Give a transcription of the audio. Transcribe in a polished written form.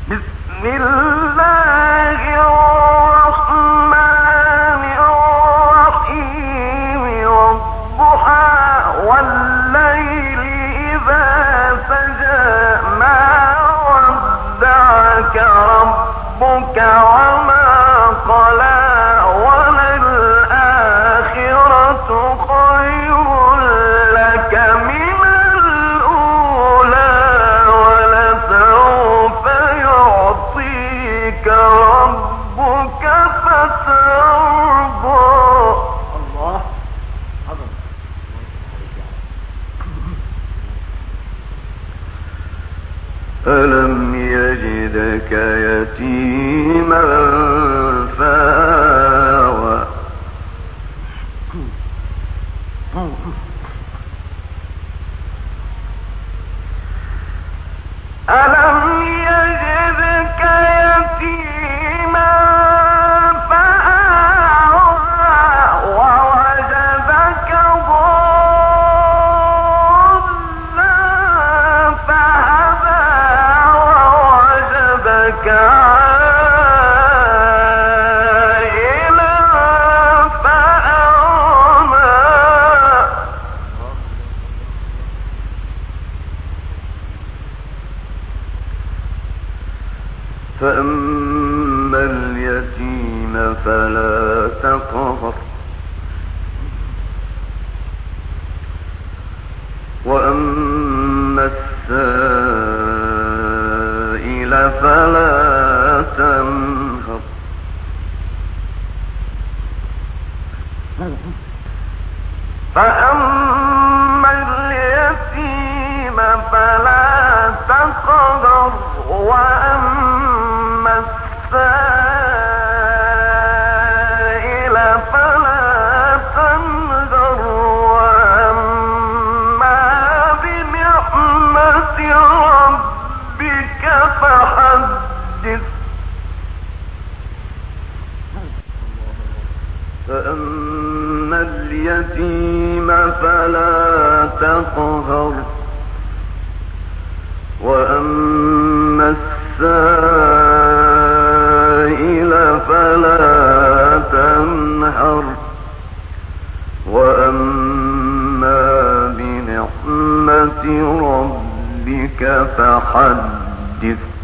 بسم الله الرحمن الرحيم والضحى والليل إذا سجى ما ودعك ربك وما قلى وللآخرة خير لك من الأولى ولسوف يعطيك ربك فترضى. الله عظم. ألم يجدك يتيما فآوى ألم يجدك يتيما فآوى ووجدك ضالا فهدى ووجدك عائلا فأغنى. فأما اليتيم فلا تقهر وأما السائل فلا تنهر. فأما اليتيم فلا تقهر وأما السائل فلا تنهر وأما بنعمة ربك فحدث. فأما اليتيم فلا تقهر وأما السائل فلا تنهر وأما بنعمة ربك فحدث.